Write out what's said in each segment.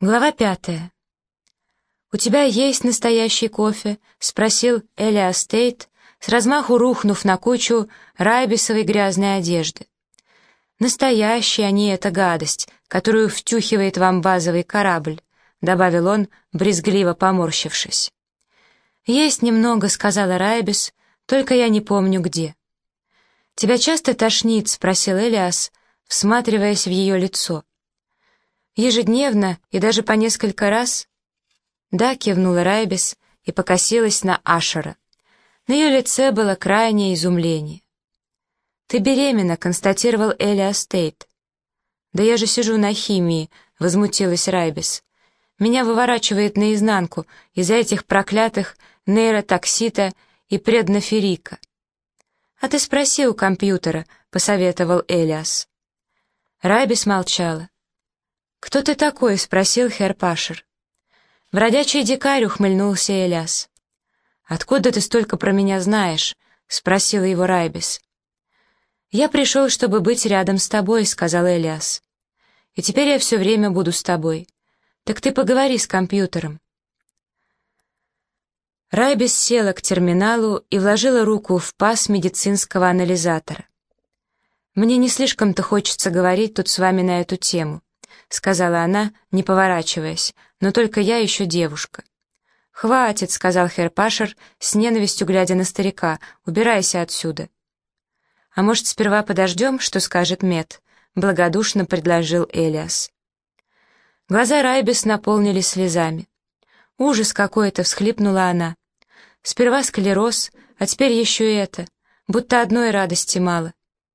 Глава 5. «У тебя есть настоящий кофе?» — спросил Элиас Тейт, с размаху рухнув на кучу райбисовой грязной одежды. «Настоящий, а не эта гадость, которую втюхивает вам базовый корабль», — добавил он, брезгливо поморщившись. «Есть немного», — сказала Райбис, — «только я не помню где». «Тебя часто тошнит?» — спросил Элиас, всматриваясь в ее лицо. «Ежедневно и даже по несколько раз?» «Да», — кивнула Райбис и покосилась на Ашера. На ее лице было крайнее изумление. «Ты беременна», — констатировал Элиас Тейт. «Да я же сижу на химии», — возмутилась Райбис. «Меня выворачивает наизнанку из-за этих проклятых нейротоксита и предноферика». «А ты спроси у компьютера», — посоветовал Элиас. Райбис молчала. «Кто ты такой?» — спросил херр Пашер. «Бродячий дикарь», — ухмыльнулся Элиас. «Откуда ты столько про меня знаешь?» — спросила его Райбис. «Я пришел, чтобы быть рядом с тобой», — сказал Элиас. «И теперь я все время буду с тобой. Так ты поговори с компьютером». Райбис села к терминалу и вложила руку в паз медицинского анализатора. «Мне не слишком-то хочется говорить тут с вами на эту тему», — сказала она, не поворачиваясь, «но только я еще девушка». «Хватит», — сказал херр Пашер, с ненавистью глядя на старика, — «убирайся отсюда». «А может, сперва подождем, что скажет Мед?» — благодушно предложил Элиас. Глаза Райбис наполнились слезами. «Ужас какой-то!» — всхлипнула она. «Сперва склероз, а теперь еще и это, будто одной радости мало».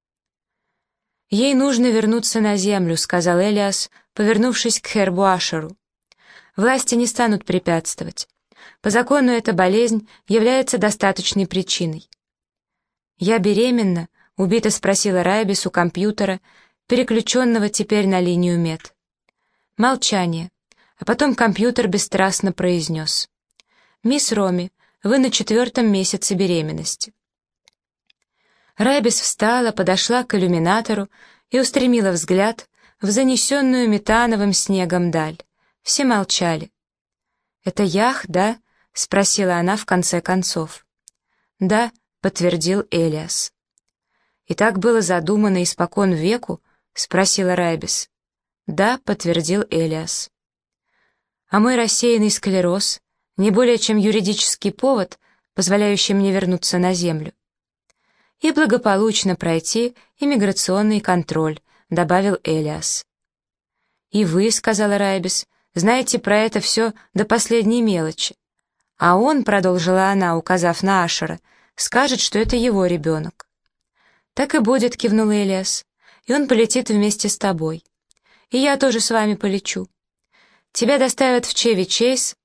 «Ей нужно вернуться на землю», — сказал Элиас, повернувшись к хербу Ашеру. «Власти не станут препятствовать. По закону эта болезнь является достаточной причиной». «Я беременна?» — убито спросила Райбис у компьютера, переключенного теперь на линию Мед. Молчание, а потом компьютер бесстрастно произнес: «Мисс Роми, вы на 4-м месяце беременности». Райбис встала, подошла к иллюминатору и устремила взгляд в занесенную метановым снегом даль. Все молчали. «Это Ях, да?» — спросила она в конце концов. «Да», — подтвердил Элиас. «И так было задумано испокон веку?» — спросила Райбис. «Да», — подтвердил Элиас. «А мой рассеянный склероз не более чем юридический повод, позволяющий мне вернуться на Землю и благополучно пройти иммиграционный контроль», — добавил Элиас. «И вы, — сказала Райбис, — знаете про это все до последней мелочи. А он, — продолжила она, указав на Ашера, — скажет, что это его ребенок». «Так и будет», — кивнул Элиас, — «и он полетит вместе с тобой. И я тоже с вами полечу. Тебя доставят в Чеви-Чейз,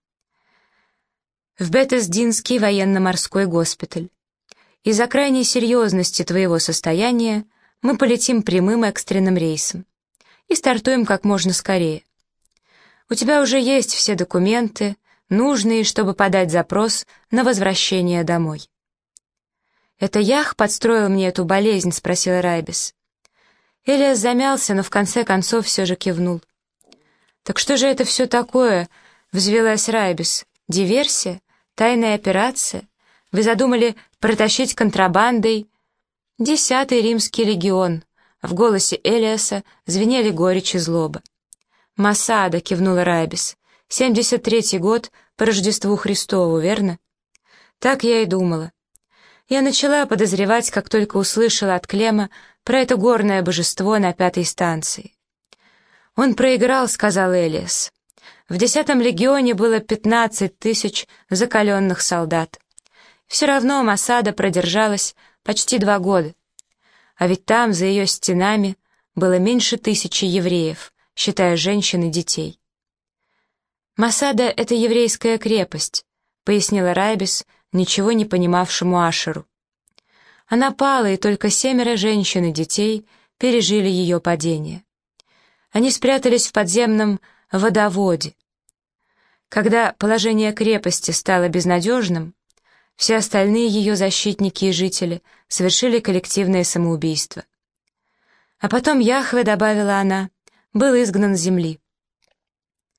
в Бетесдинский военно-морской госпиталь. Из-за крайней серьезности твоего состояния мы полетим прямым экстренным рейсом и стартуем как можно скорее. У тебя уже есть все документы, нужные, чтобы подать запрос на возвращение домой». «Это Ях подстроил мне эту болезнь?» — спросила Райбис. Элиас замялся, но в конце концов все же кивнул. «Так что же это все такое?» — взвелась Райбис. «Диверсия? Тайная операция? Вы задумали протащить контрабандой 10-й римский легион?» В голосе Элиаса звенели горечь и злоба. «Масада», — кивнула Райбис. 73-й год по Рождеству Христову, верно?» «Так я и думала. Я начала подозревать, как только услышала от Клема про это горное божество на 5-й станции». «Он проиграл», — сказал Элиас. «В 10-м легионе было 15 тысяч закаленных солдат. Все равно Масада продержалась почти 2 года. А ведь там, за ее стенами, было меньше 1000 евреев, считая женщин и детей». «Масада — это еврейская крепость», — пояснила Райбис, ничего не понимавшему Ашеру. Она пала, и только 7 женщин и детей пережили ее падение. Они спрятались в подземном водоводе. Когда положение крепости стало безнадежным, все остальные ее защитники и жители совершили коллективное самоубийство. А потом Яхве, добавила она, был изгнан с земли.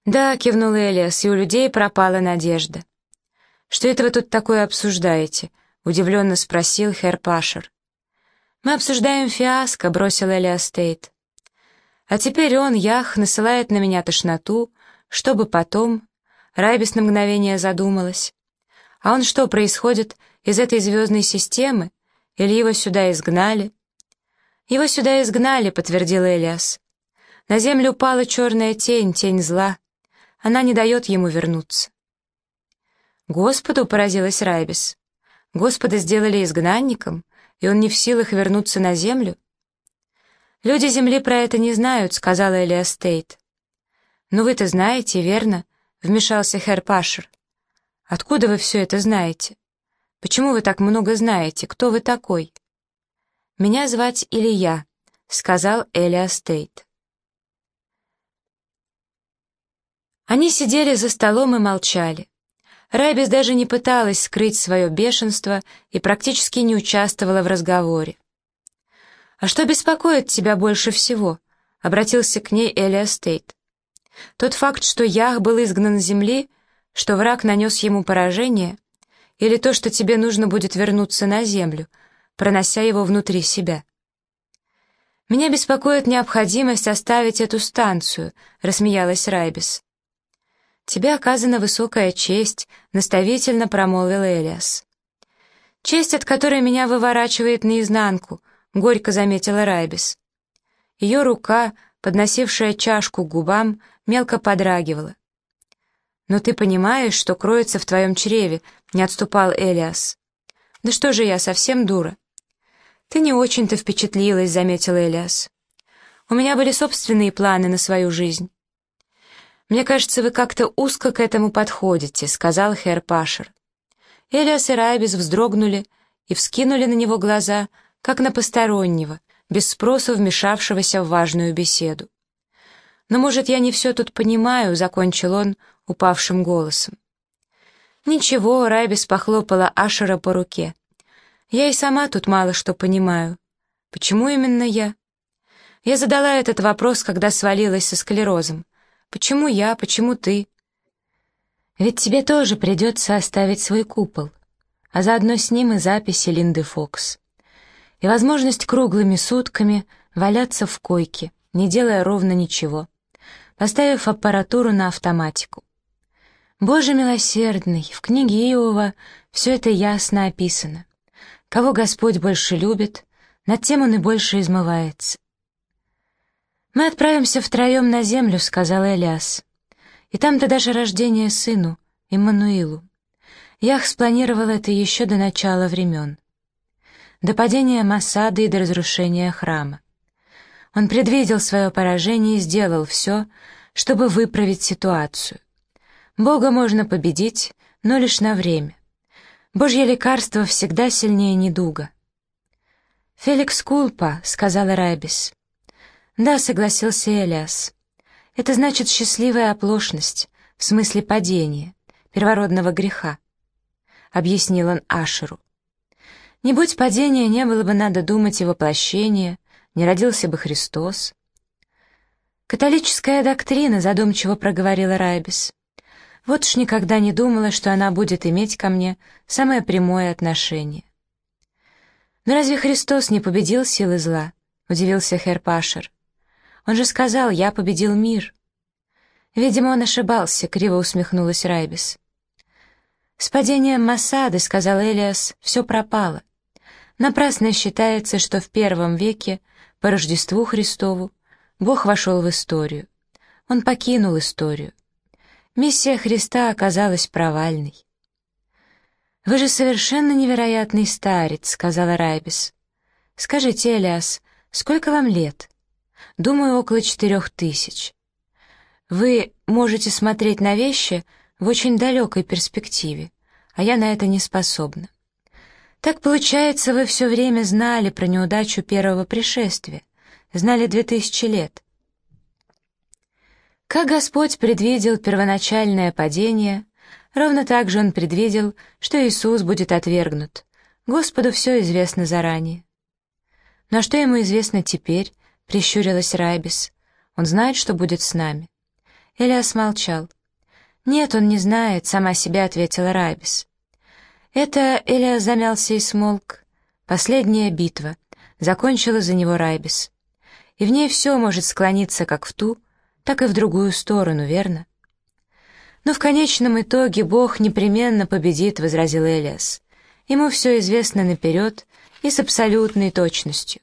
«Да», — кивнул Элиас, — «и у людей пропала надежда». «Что это вы тут такое обсуждаете?» — удивленно спросил Хэр Пашер. «Мы обсуждаем фиаско», — бросил Элиас Тейт. «А теперь он, Ях, насылает на меня тошноту, чтобы потом...» Райбис на мгновение задумалась. «А он что, происходит из этой звездной системы? Или его сюда изгнали?» «Его сюда изгнали», — подтвердил Элиас. «На землю упала черная тень, тень зла. Она не дает ему вернуться». «Господу», — поразилась Райбис. «Господа сделали изгнанником, и он не в силах вернуться на землю?» «Люди земли про это не знают», — сказала Элиас Тейт. «Но вы-то знаете, верно?» — вмешался Хэр Пашер. «Откуда вы все это знаете? Почему вы так много знаете? Кто вы такой?» «Меня звать Илья», — сказал Элиас Тейт. Они сидели за столом и молчали. Райбис даже не пыталась скрыть свое бешенство и практически не участвовала в разговоре. «А что беспокоит тебя больше всего?» — обратился к ней Элиас Тейт. «Тот факт, что Ях был изгнан с земли, что враг нанес ему поражение, или то, что тебе нужно будет вернуться на землю, пронося его внутри себя?» «Меня беспокоит необходимость оставить эту станцию», — рассмеялась Райбис. «Тебе оказана высокая честь», — наставительно промолвил Элиас. «Честь, от которой меня выворачивает наизнанку», — горько заметила Райбис. Ее рука, подносившая чашку к губам, мелко подрагивала. «Но ты понимаешь, что кроется в твоем чреве», — не отступал Элиас. «Да что же я, совсем дура?» «Ты не очень-то впечатлилась», — заметил Элиас. «У меня были собственные планы на свою жизнь». «Мне кажется, вы как-то узко к этому подходите», — сказал Хэр Пашер. Элиас и Райбис вздрогнули и вскинули на него глаза, как на постороннего, без спросу вмешавшегося в важную беседу. «Но, может, я не все тут понимаю», — закончил он упавшим голосом. «Ничего», — Райбис похлопала Ашера по руке. «Я и сама тут мало что понимаю. Почему именно я?» Я задала этот вопрос, когда свалилась со склерозом. «Почему я? Почему ты?» «Ведь тебе тоже придется оставить свой купол, а заодно с ним и записи Линды Фокс. И возможность круглыми сутками валяться в койке, не делая ровно ничего, поставив аппаратуру на автоматику. Боже милосердный, в книге Иова все это ясно описано. Кого Господь больше любит, над тем он и больше измывается». «Мы отправимся втроем на землю», — сказал Элиас. «И там-то даже рождение сыну, Иммануилу. Ях спланировал это еще до начала времен. До падения Масады и до разрушения храма. Он предвидел свое поражение и сделал все, чтобы выправить ситуацию. Бога можно победить, но лишь на время. Божье лекарство всегда сильнее недуга». «Феликс кулпа», — сказала Райбис. «Да», — согласился Элиас. «Это значит счастливая оплошность, в смысле падения, первородного греха», — объяснил он Ашеру. «Не будь падения, не было бы, надо думать, и воплощения, не родился бы Христос». «Католическая доктрина», — задумчиво проговорила Райбис. «Вот уж никогда не думала, что она будет иметь ко мне самое прямое отношение». «Но разве Христос не победил силы зла?» — удивился Хэр Пашер. «Он же сказал, я победил мир». «Видимо, он ошибался», — криво усмехнулась Райбис. «С падением Масады, — сказал Элиас, — все пропало. Напрасно считается, что в первом веке, по Рождеству Христову, Бог вошел в историю. Он покинул историю. Миссия Христа оказалась провальной». «Вы же совершенно невероятный старец», — сказала Райбис. «Скажите, Элиас, сколько вам лет?» «Думаю, около 4000. Вы можете смотреть на вещи в очень далекой перспективе, а я на это не способна. Так получается, вы все время знали про неудачу первого пришествия, знали 2000 лет. Как Господь предвидел первоначальное падение, ровно так же Он предвидел, что Иисус будет отвергнут. Господу все известно заранее». «Но что Ему известно теперь?» — прищурилась Райбис. «Он знает, что будет с нами. Элиас молчал. «Нет, он не знает», — сама себе ответила Райбис. Это Элиас замялся и смолк. Последняя битва. Закончила за него Райбис. И в ней все может склониться как в ту, так и в другую сторону, верно? «Но в конечном итоге Бог непременно победит», — возразил Элиас. «Ему все известно наперед и с абсолютной точностью».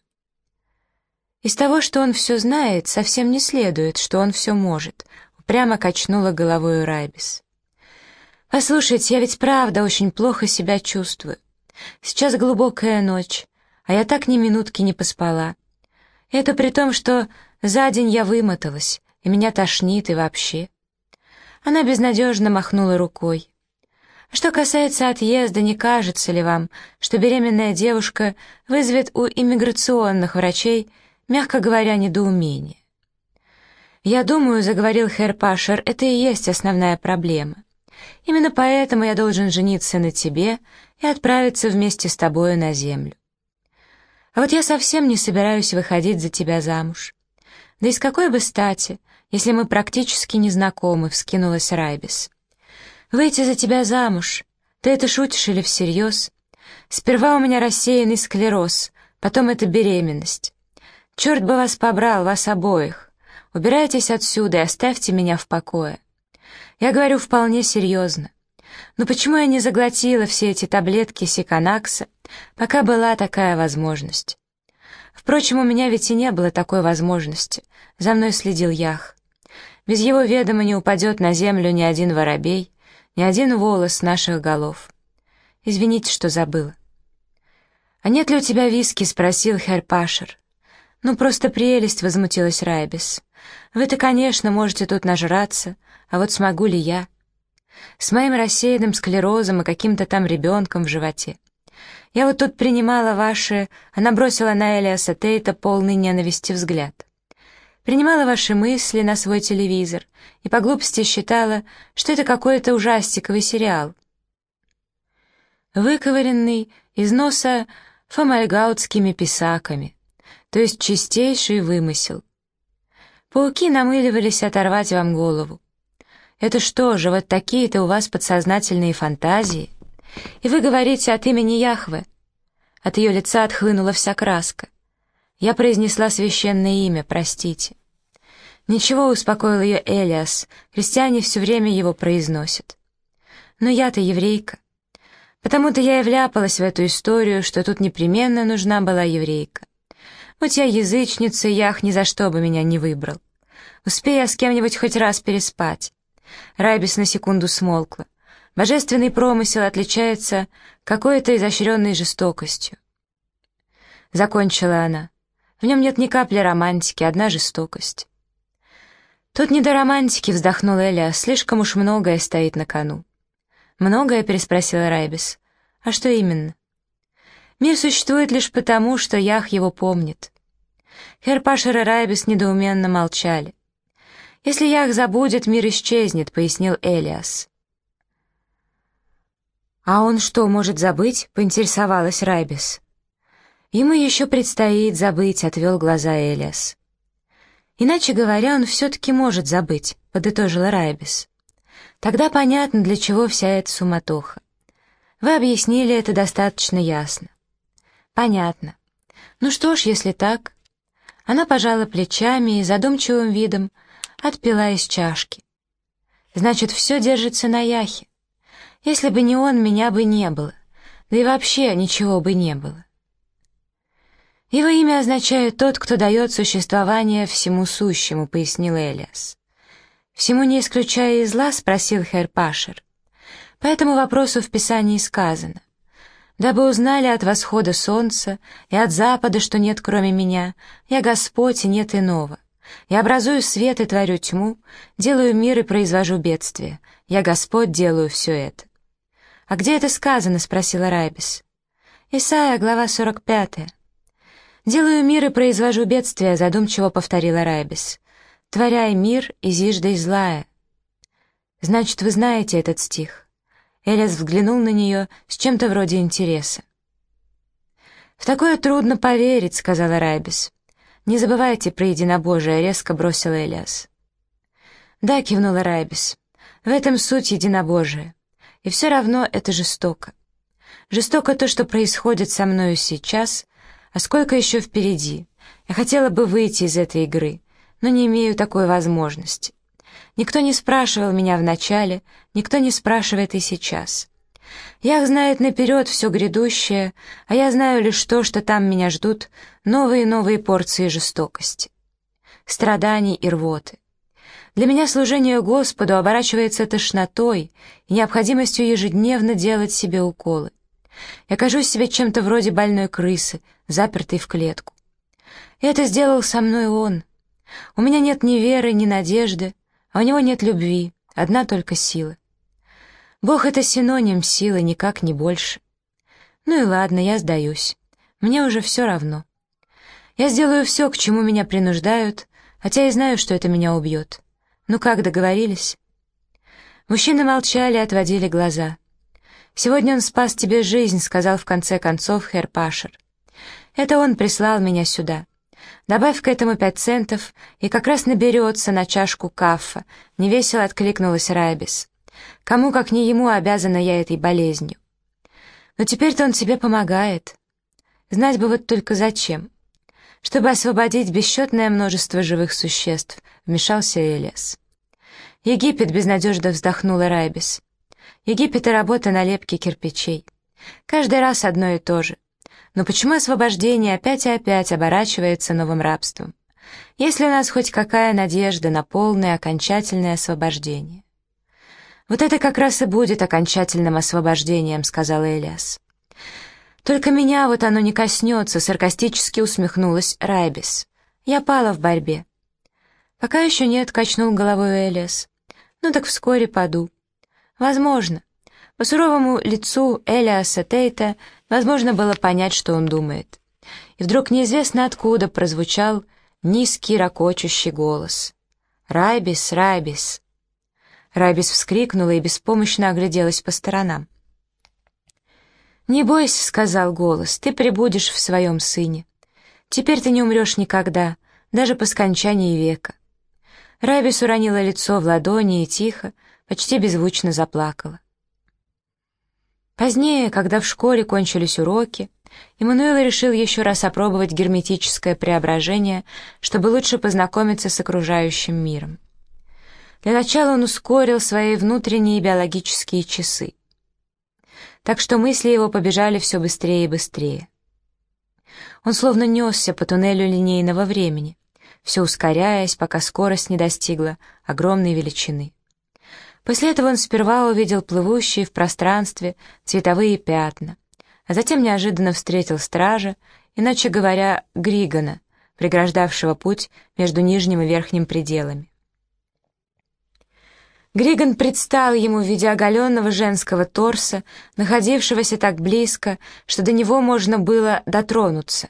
«Из того, что он все знает, совсем не следует, что он все может», — упрямо качнула головой Райбис. «Послушайте, я ведь правда очень плохо себя чувствую. Сейчас глубокая ночь, а я так ни минутки не поспала. Это при том, что за день я вымоталась, и меня тошнит и вообще». Она безнадежно махнула рукой. «Что касается отъезда, не кажется ли вам, что беременная девушка вызовет у иммиграционных врачей, мягко говоря, недоумение?» «Я думаю, — заговорил Херр Пашер, — это и есть основная проблема. Именно поэтому я должен жениться на тебе и отправиться вместе с тобою на землю. А вот я совсем не собираюсь выходить за тебя замуж. Да и с какой бы стати, если мы практически не знакомы?» — вскинулась Райбис. «Выйти за тебя замуж? Ты это шутишь или всерьез? Сперва у меня рассеянный склероз, потом это беременность. Черт бы вас побрал, вас обоих. Убирайтесь отсюда и оставьте меня в покое. Я говорю вполне серьезно. Но почему я не заглотила все эти таблетки Сиканакса, пока была такая возможность? Впрочем, у меня ведь и не было такой возможности. За мной следил Ях. Без его ведома не упадет на землю ни один воробей, ни один волос с наших голов. Извините, что забыла». «А нет ли у тебя виски?» — спросил Херр Пашер. «Ну, просто прелесть», — возмутилась Райбис. «Вы-то, конечно, можете тут нажраться, а вот смогу ли я? С моим рассеянным склерозом и каким-то там ребенком в животе. Я вот тут принимала ваши...» Она бросила на Элиаса Тейта полный ненависти взгляд. «Принимала ваши мысли на свой телевизор и по глупости считала, что это какой-то ужастиковый сериал, выковыренный из носа фомальгаутскими писаками, то есть чистейший вымысел. Пауки намыливались оторвать вам голову. Это что же, вот такие-то у вас подсознательные фантазии? И вы говорите от имени Яхве?» От ее лица отхлынула вся краска. «Я произнесла священное имя, простите». «Ничего», — успокоил ее Элиас, — «христиане все время его произносят». «Но я-то еврейка. Потому-то я и вляпалась в эту историю, что тут непременно нужна была еврейка. Будь я язычница, Ях ни за что бы меня не выбрал. Успею я с кем-нибудь хоть раз переспать». Райбис на секунду смолкла. Божественный промысел отличается какой-то изощренной жестокостью. Закончила она. В нем нет ни капли романтики, одна жестокость. «Тут не до романтики», — вздохнул Элиас, — «слишком уж многое стоит на кону». «Многое?» — переспросила Райбис. «А что именно?» «Мир существует лишь потому, что Ях его помнит». Херр Пашер и Райбис недоуменно молчали. «Если Ях забудет, мир исчезнет», — пояснил Элиас. «А он что, может забыть?» — поинтересовалась Райбис. «Ему еще предстоит забыть», — отвел глаза Элиас. «Иначе говоря, он все-таки может забыть», — подытожила Райбис. «Тогда понятно, для чего вся эта суматоха. Вы объяснили это достаточно ясно». «Понятно. Ну что ж, если так...» Она пожала плечами и задумчивым видом отпила из чашки. «Значит, все держится на Яхе. Если бы не он, меня бы не было. Да и вообще ничего бы не было». «Его имя означает «тот, кто дает существование всему сущему», — пояснил Элиас. «Всему не исключая и зла?» — спросил Херр Пашер. «По этому вопросу в Писании сказано: дабы узнали от восхода солнца и от запада, что нет кроме меня, я Господь и нет иного. Я образую свет и творю тьму, делаю мир и произвожу бедствие. Я Господь, делаю все это». «А где это сказано?» — спросила Райбис. «Исайя, глава 45. «Делаю мир и произвожу бедствие», — задумчиво повторила Райбис. «Творяй мир и зиждой злая». «Значит, вы знаете этот стих?» Элиас взглянул на нее с чем-то вроде интереса. «В такое трудно поверить», — сказала Райбис. «Не забывайте про единобожие», — резко бросил Элиас. «Да», — кивнула Райбис, — «в этом суть единобожия. И все равно это жестоко. Жестоко то, что происходит со мною сейчас, а сколько еще впереди. Я хотела бы выйти из этой игры, но не имею такой возможности. Никто не спрашивал меня вначале, никто не спрашивает и сейчас. Ях знает наперед все грядущее, а я знаю лишь то, что там меня ждут новые и новые порции жестокости, страданий и рвоты. Для меня служение Господу оборачивается тошнотой и необходимостью ежедневно делать себе уколы. Я кажусь себе чем-то вроде больной крысы, запертой в клетку. И это сделал со мной Он. У меня нет ни веры, ни надежды, а у Него нет любви, одна только сила. Бог — это синоним силы, никак не больше. Ну и ладно, я сдаюсь. Мне уже все равно. Я сделаю все, к чему меня принуждают, хотя и знаю, что это меня убьет. Ну как, договорились?» Мужчины молчали и отводили глаза. «Сегодня он спас тебе жизнь», — сказал в конце концов Херр Пашер. «Это он прислал меня сюда. Добавь к этому 5 центов, и как раз наберется на чашку каффа», — невесело откликнулась Райбис. «Кому, как не ему, обязана я этой болезнью. Но теперь-то он тебе помогает. Знать бы вот только зачем. Чтобы освободить бесчетное множество живых существ», — вмешался Элиас. «Египет», — безнадежно вздохнула Райбис. «Египет и работа на лепке кирпичей. Каждый раз одно и то же. Но почему освобождение опять и опять оборачивается новым рабством? Есть ли у нас хоть какая надежда на полное окончательное освобождение?» «Вот это как раз и будет окончательным освобождением», — сказал Элиас. «Только меня вот оно не коснется», — саркастически усмехнулась Райбис. «Я пала в борьбе». «Пока еще нет», — качнул головой Элиас. «Ну так вскоре паду». «Возможно». По суровому лицу Элиаса Тейта возможно было понять, что он думает. И вдруг неизвестно откуда прозвучал низкий ракочущий голос. «Райбис, Райбис». Райбис вскрикнула и беспомощно огляделась по сторонам. «Не бойся», — сказал голос, — «ты пребудешь в своем сыне. Теперь ты не умрешь никогда, даже по скончании века». Райбис уронила лицо в ладони и тихо, почти беззвучно заплакала. Позднее, когда в школе кончились уроки, Эммануил решил еще раз опробовать герметическое преображение, чтобы лучше познакомиться с окружающим миром. Для начала он ускорил свои внутренние биологические часы, так что мысли его побежали все быстрее и быстрее. Он словно несся по туннелю линейного времени, все ускоряясь, пока скорость не достигла огромной величины. После этого он сперва увидел плывущие в пространстве цветовые пятна, а затем неожиданно встретил стража, иначе говоря, Григона, преграждавшего путь между нижним и верхним пределами. Григон предстал ему в виде оголенного женского торса, находившегося так близко, что до него можно было дотронуться.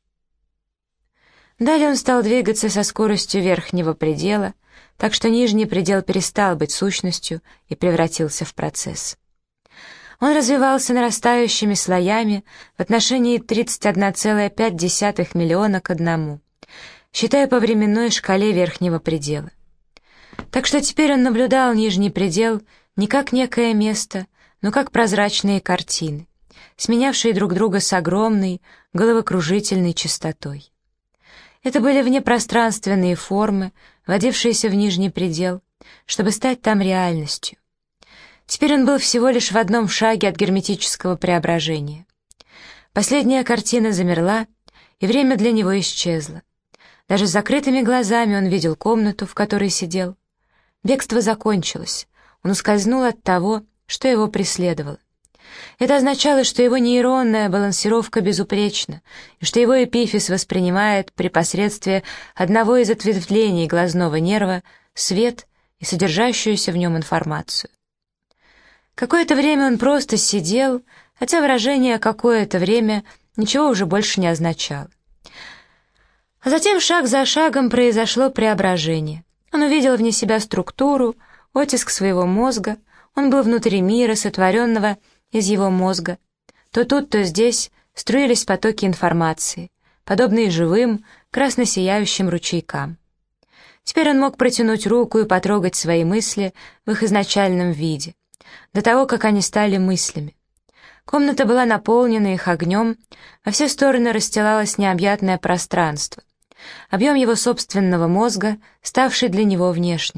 Далее он стал двигаться со скоростью верхнего предела, так что нижний предел перестал быть сущностью и превратился в процесс. Он развивался нарастающими слоями в отношении 31,5 миллиона к 1, считая по временной шкале верхнего предела. Так что теперь он наблюдал нижний предел не как некое место, но как прозрачные картины, сменявшие друг друга с огромной, головокружительной частотой. Это были внепространственные формы, вводившиеся в нижний предел, чтобы стать там реальностью. Теперь он был всего лишь в одном шаге от герметического преображения. Последняя картина замерла, и время для него исчезло. Даже с закрытыми глазами он видел комнату, в которой сидел. Бегство закончилось. Он ускользнул от того, что его преследовало. Это означало, что его нейронная балансировка безупречна, и что его эпифиз воспринимает при посредстве одного из ответвлений глазного нерва свет и содержащуюся в нем информацию. Какое-то время он просто сидел, хотя выражение «какое-то время» ничего уже больше не означало. А затем шаг за шагом произошло преображение. Он увидел вне себя структуру, оттиск своего мозга, он был внутри мира, сотворенного из его мозга. То тут, то здесь струились потоки информации, подобные живым, красно сияющим ручейкам. Теперь он мог протянуть руку и потрогать свои мысли в их изначальном виде, до того, как они стали мыслями. Комната была наполнена их огнем, во все стороны расстилалось необъятное пространство, объем его собственного мозга, ставший для него внешним.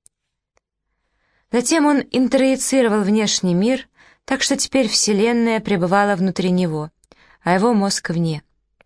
Затем он интроицировал внешний мир, так что теперь Вселенная пребывала внутри него, а его мозг вне.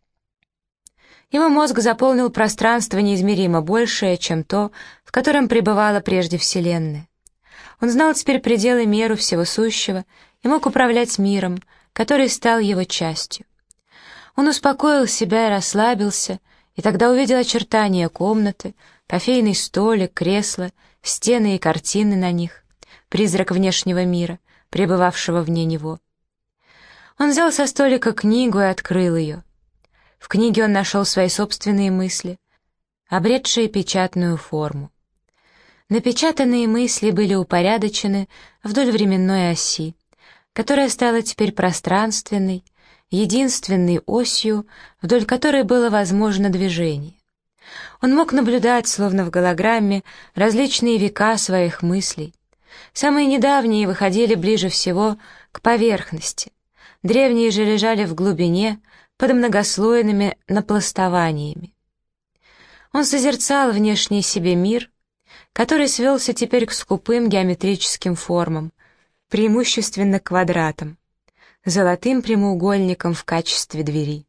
Его мозг заполнил пространство неизмеримо большее, чем то, в котором пребывала прежде Вселенная. Он знал теперь пределы меру всего сущего и мог управлять миром, который стал его частью. Он успокоил себя и расслабился, и тогда увидел очертания комнаты, кофейный столик, кресла, стены и картины на них, призрак внешнего мира, пребывавшего вне него. Он взял со столика книгу и открыл ее. В книге он нашел свои собственные мысли, обретшие печатную форму. Напечатанные мысли были упорядочены вдоль временной оси, которая стала теперь пространственной, единственной осью, вдоль которой было возможно движение. Он мог наблюдать, словно в голограмме, различные века своих мыслей. Самые недавние выходили ближе всего к поверхности, древние же лежали в глубине, под многослойными напластованиями. Он созерцал внешний себе мир, который свелся теперь к скупым геометрическим формам, преимущественно квадратам, золотым прямоугольником в качестве двери.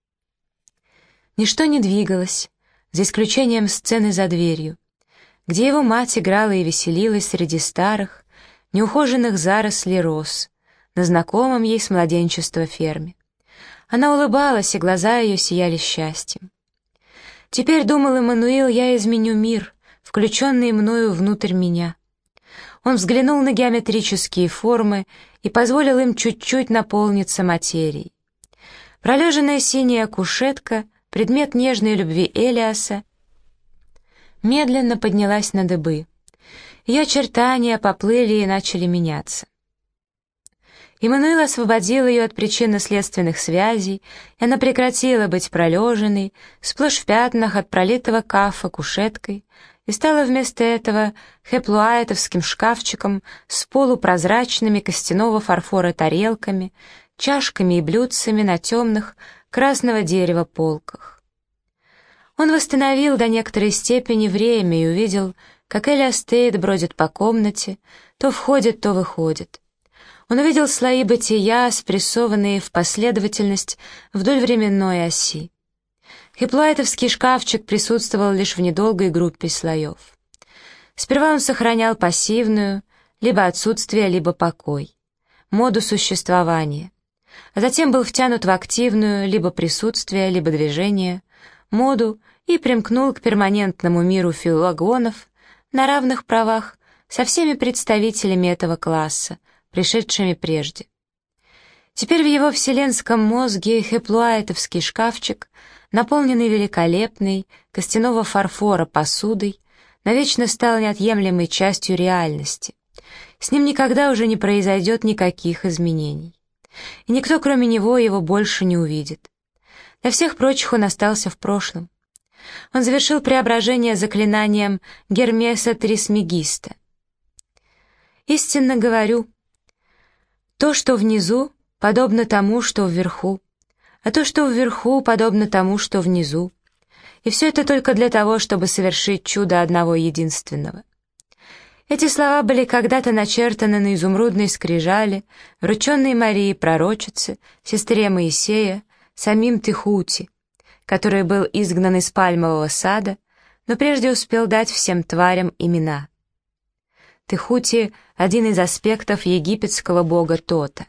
Ничто не двигалось, за исключением сцены за дверью, где его мать играла и веселилась среди старых, неухоженных зарослей роз, на знакомом ей с младенчества ферме. Она улыбалась, и глаза ее сияли счастьем. «Теперь, — думал Эммануил, — я изменю мир, включенный мною внутрь меня». Он взглянул на геометрические формы и позволил им чуть-чуть наполниться материей. Пролеженная синяя кушетка, предмет нежной любви Элиаса, медленно поднялась на дыбы. Ее очертания поплыли и начали меняться. Эммануил освободил ее от причинно-следственных связей, и она прекратила быть пролеженной, сплошь в пятнах от пролитого кафа кушеткой, и стала вместо этого хеплуайтовским шкафчиком с полупрозрачными костяного фарфора тарелками, чашками и блюдцами на темных красного дерева полках. Он восстановил до некоторой степени время и увидел, как Элиас Тейт бродит по комнате, то входит, то выходит. Он увидел слои бытия, спрессованные в последовательность вдоль временной оси. Хеплуайтовский шкафчик присутствовал лишь в недолгой группе слоев. Сперва он сохранял пассивную, либо отсутствие, либо покой, моду существования, а затем был втянут в активную, либо присутствие, либо движение, моду и примкнул к перманентному миру филологонов на равных правах со всеми представителями этого класса, пришедшими прежде. Теперь в его вселенском мозге хеплуайтовский шкафчик, наполненный великолепной костяного фарфора посудой, навечно стал неотъемлемой частью реальности. С ним никогда уже не произойдет никаких изменений. И никто, кроме него, его больше не увидит. Для всех прочих он остался в прошлом. Он завершил преображение заклинанием Гермеса Трисмегиста. «Истинно говорю, то, что внизу, подобно тому, что вверху, а то, что вверху, подобно тому, что внизу. И все это только для того, чтобы совершить чудо одного единственного». Эти слова были когда-то начертаны на изумрудной скрижали, врученной Марии Пророчице, сестре Моисея, самим Техути, который был изгнан из пальмового сада, но прежде успел дать всем тварям имена. Техути — один из аспектов египетского бога Тота.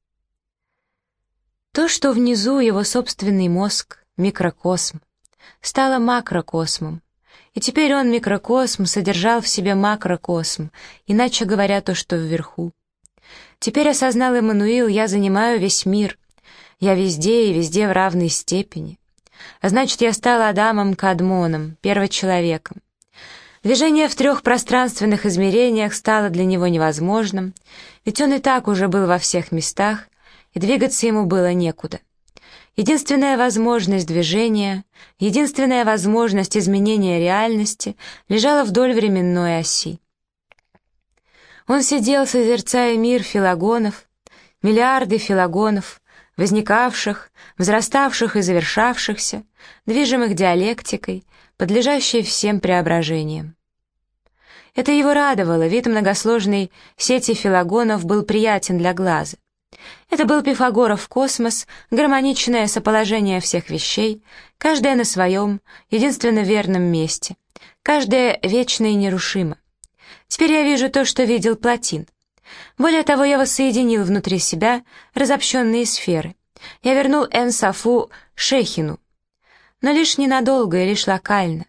То, что внизу его собственный мозг, микрокосм, стало макрокосмом, и теперь он, микрокосм, содержал в себе макрокосм, иначе говоря, то, что вверху. Теперь осознал Эммануил, я занимаю весь мир, я везде и везде в равной степени. А значит, я стал Адамом Кадмоном, первочеловеком. Движение в 3 пространственных измерениях стало для него невозможным, ведь он и так уже был во всех местах, и двигаться ему было некуда. Единственная возможность движения, единственная возможность изменения реальности лежала вдоль временной оси. Он сидел, созерцая мир филогонов, миллиарды филогонов, возникавших, возраставших и завершавшихся, движимых диалектикой, подлежащей всем преображениям. Это его радовало, вид многосложной сети филогонов был приятен для глаза. Это был Пифагоров космос, гармоничное соположение всех вещей, каждая на своем, единственно верном месте, каждая вечно и нерушимо. Теперь я вижу то, что видел Платин. Более того, я воссоединил внутри себя разобщенные сферы. Я вернул Эн-Софу Шехину, но лишь ненадолго и лишь локально.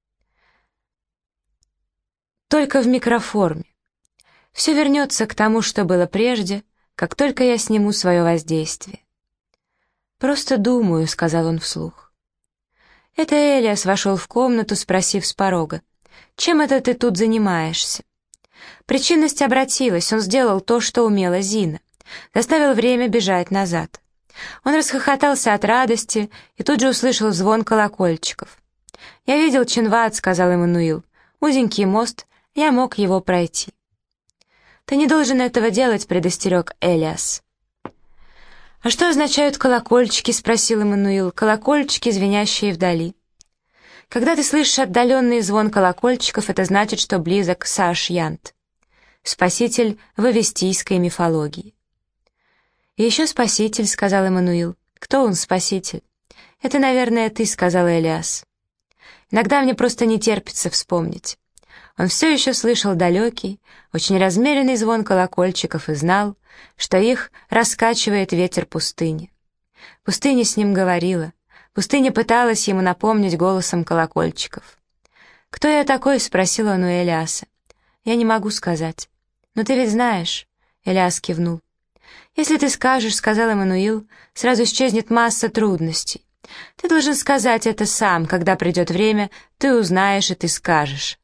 Только в микроформе. Все вернется к тому, что было прежде, как только я сниму свое воздействие. «Просто думаю», — сказал он вслух. Это Элиас вошел в комнату, спросив с порога: «Чем это ты тут занимаешься?» Причинность обратилась, он сделал то, что умела Зина, заставил время бежать назад. Он расхохотался от радости и тут же услышал звон колокольчиков. «Я видел Чинват», — сказал Эммануил, — «узенький мост, я мог его пройти». «Ты не должен этого делать», — предостерег Элиас. «А что означают колокольчики?» — спросил Эммануил. «Колокольчики, звенящие вдали». Когда ты слышишь отдаленный звон колокольчиков, это значит, что близок Сааш-Янт, спаситель в авестийской мифологии. «И еще спаситель», — сказал Эммануил. «Кто он, спаситель?» «Это, наверное, ты», — сказал Элиас. «Иногда мне просто не терпится вспомнить». Он все еще слышал далекий, очень размеренный звон колокольчиков и знал, что их раскачивает ветер пустыни. Пустыня с ним говорила, пустыня пыталась ему напомнить голосом колокольчиков. «Кто я такой?» — спросил он у Элиаса. «Я не могу сказать». «Но ты ведь знаешь». Элиас кивнул. «Если ты скажешь, — сказал Эммануил, — сразу исчезнет масса трудностей. Ты должен сказать это сам, когда придет время, ты узнаешь и ты скажешь».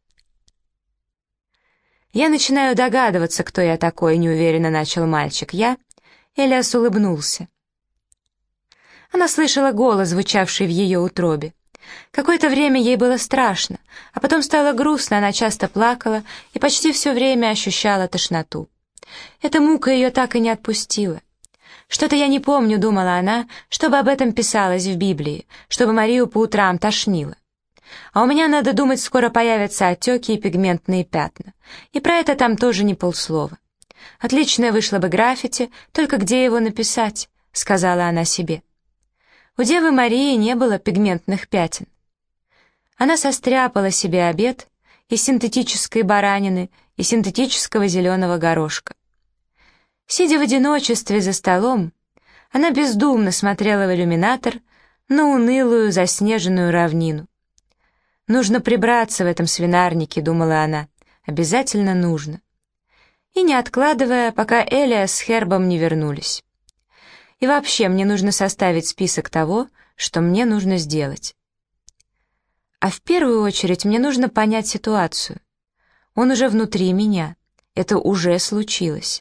«Я начинаю догадываться, кто я такой», — неуверенно начал мальчик. «Я...» Элиас улыбнулся. Она слышала голос, звучавший в ее утробе. Какое-то время ей было страшно, а потом стало грустно, она часто плакала и почти все время ощущала тошноту. Эта мука ее так и не отпустила. «Что-то я не помню», — думала она, — «чтобы об этом писалось в Библии, чтобы Марию по утрам тошнило. А у меня, надо думать, скоро появятся отеки и пигментные пятна. И про это там тоже не полслова. Отличное вышло бы граффити, только где его написать?» — сказала она себе. У Девы Марии не было пигментных пятен. Она состряпала себе обед из синтетической баранины и синтетического зеленого горошка. Сидя в одиночестве за столом, она бездумно смотрела в иллюминатор на унылую заснеженную равнину. «Нужно прибраться в этом свинарнике», — думала она, — «обязательно нужно». И не откладывая, пока Элиас с Хербом не вернулись. И вообще, мне нужно составить список того, что мне нужно сделать. А в первую очередь мне нужно понять ситуацию. Он уже внутри меня. Это уже случилось.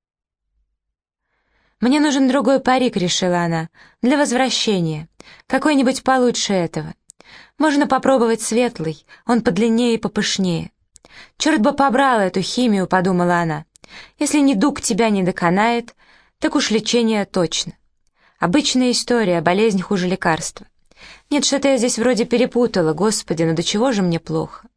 «Мне нужен другой парик», — решила она, — «для возвращения. Какой-нибудь получше этого. Можно попробовать светлый, он подлиннее и попышнее. Черт бы побрал эту химию», — подумала она. «Если недуг тебя не доконает, так уж лечение точно. Обычная история, болезнь хуже лекарства. Нет, что-то я здесь вроде перепутала, Господи, но до чего же мне плохо?»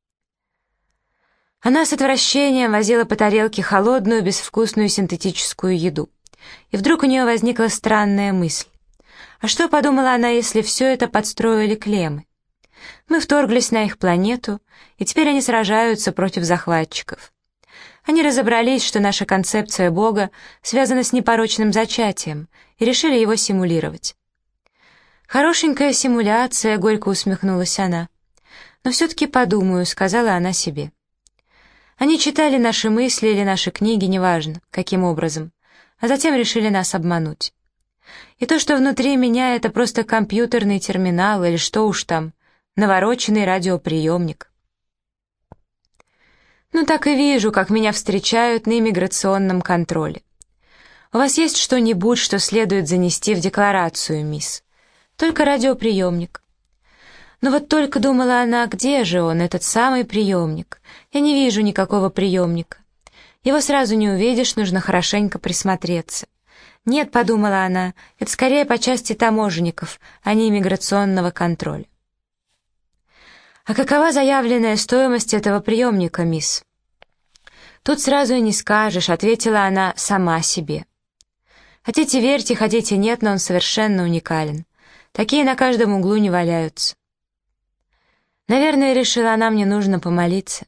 Она с отвращением возила по тарелке холодную, безвкусную синтетическую еду. И вдруг у нее возникла странная мысль. А что, подумала она, если все это подстроили клеммы? Мы вторглись на их планету, и теперь они сражаются против захватчиков. Они разобрались, что наша концепция Бога связана с непорочным зачатием, и решили его симулировать. «Хорошенькая симуляция», — горько усмехнулась она. «Но все-таки подумаю», — сказала она себе. Они читали наши мысли или наши книги, неважно, каким образом, а затем решили нас обмануть. И то, что внутри меня, это просто компьютерный терминал или что уж там, навороченный радиоприемник. Ну так и вижу, как меня встречают на иммиграционном контроле. «У вас есть что-нибудь, что следует занести в декларацию, мисс?» «Только радиоприемник». Но вот только думала она, где же он, этот самый приемник? Я не вижу никакого приемника. Его сразу не увидишь, нужно хорошенько присмотреться. Нет, подумала она, это скорее по части таможенников, а не иммиграционного контроля. «А какова заявленная стоимость этого приемника, мисс?» «Тут сразу и не скажешь», — ответила она сама себе. «Хотите верьте, хотите нет, но он совершенно уникален. Такие на каждом углу не валяются». Наверное, решила она, мне нужно помолиться.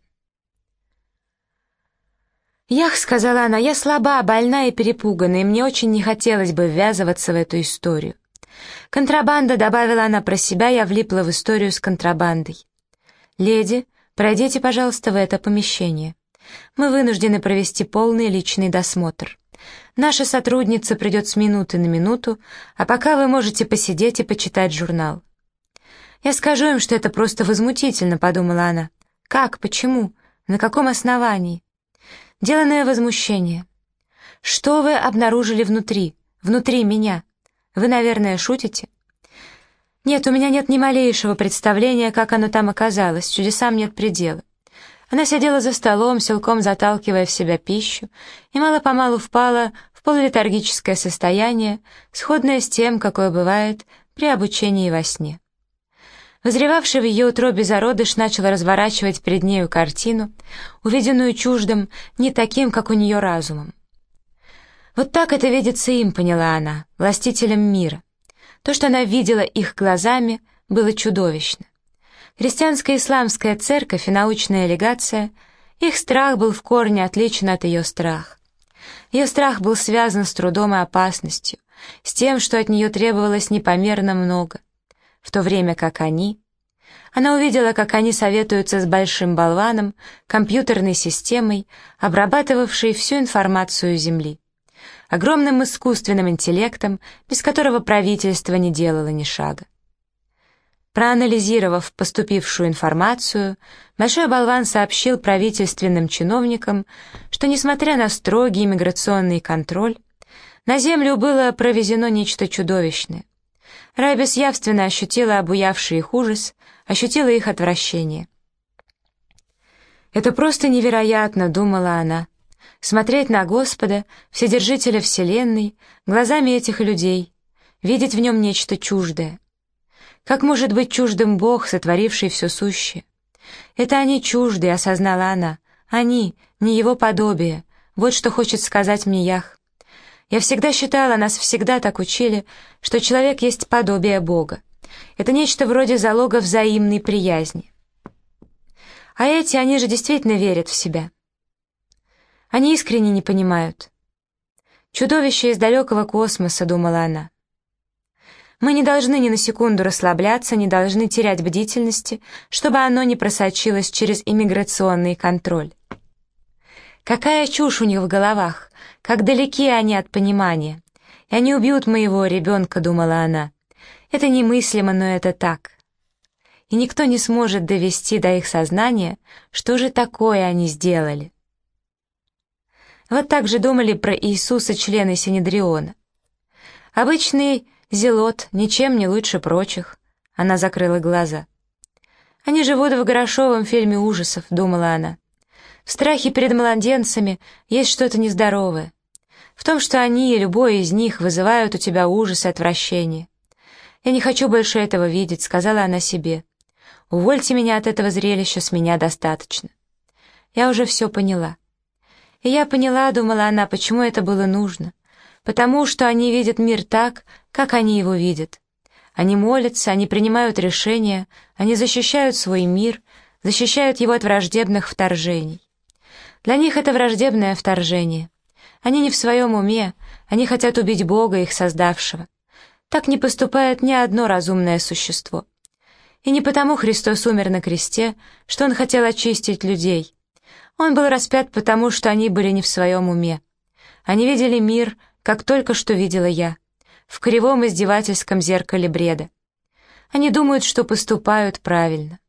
«Ях», — сказала она, — «я слаба, больна и перепугана, и мне очень не хотелось бы ввязываться в эту историю». «Контрабанда», — добавила она про себя, — я влипла в историю с контрабандой. «Леди, пройдите, пожалуйста, в это помещение. Мы вынуждены провести полный личный досмотр. Наша сотрудница придет с минуты на минуту, а пока вы можете посидеть и почитать журнал». «Я скажу им, что это просто возмутительно», — подумала она. «Как? Почему? На каком основании?» Деланное возмущение. «Что вы обнаружили внутри? Внутри меня? Вы, наверное, шутите?» «Нет, у меня нет ни малейшего представления, как оно там оказалось, чудесам нет предела». Она сидела за столом, силком заталкивая в себя пищу, и мало-помалу впала в полулетаргическое состояние, сходное с тем, какое бывает при обучении во сне. Возревавший в ее утробе зародыш начал разворачивать перед нею картину, увиденную чуждым, не таким, как у нее разумом. Вот так это видится им, поняла она, властителям мира. То, что она видела их глазами, было чудовищно. Христианская исламская церковь и научная легация, их страх был в корне отличен от ее страха. Ее страх был связан с трудом и опасностью, с тем, что от нее требовалось непомерно много. В то время как она увидела, как они советуются с большим болваном, компьютерной системой, обрабатывавшей всю информацию Земли, огромным искусственным интеллектом, без которого правительство не делало ни шага. Проанализировав поступившую информацию, большой болван сообщил правительственным чиновникам, что, несмотря на строгий иммиграционный контроль, на Землю было провезено нечто чудовищное. Райбис явственно ощутила обуявший их ужас, ощутила их отвращение. «Это просто невероятно», — думала она, — «смотреть на Господа, Вседержителя Вселенной, глазами этих людей, видеть в нем нечто чуждое. Как может быть чуждым Бог, сотворивший все сущее? Это они чуждые», — осознала она, — «они, не его подобие, вот что хочет сказать мне Ях. Я всегда считала, нас всегда так учили, что человек есть подобие Бога. Это нечто вроде залога взаимной приязни. А эти, они же действительно верят в себя. Они искренне не понимают. Чудовище из далекого космоса», — думала она. «Мы не должны ни на секунду расслабляться, не должны терять бдительности, чтобы оно не просочилось через иммиграционный контроль. Какая чушь у них в головах, как далеки они от понимания. И они убьют моего ребенка», — думала она. «Это немыслимо, но это так. И никто не сможет довести до их сознания, что же такое они сделали». Вот так же думали про Иисуса члены Синедриона. Обычный зелот, ничем не лучше прочих. Она закрыла глаза. «Они живут в грошовом фильме ужасов», — думала она. «В страхе перед младенцами есть что-то нездоровое. В том, что они и любой из них вызывают у тебя ужас и отвращение. Я не хочу больше этого видеть», — сказала она себе. «Увольте меня от этого зрелища, с меня достаточно. Я уже все поняла». И я поняла, думала она, почему это было нужно. Потому что они видят мир так, как они его видят. Они молятся, они принимают решения, они защищают свой мир, защищают его от враждебных вторжений. Для них это враждебное вторжение. Они не в своем уме, они хотят убить Бога, их создавшего. Так не поступает ни одно разумное существо. И не потому Христос умер на кресте, что Он хотел очистить людей. Он был распят потому, что они были не в своем уме. Они видели мир, как только что видела я, в кривом издевательском зеркале бреда. Они думают, что поступают правильно.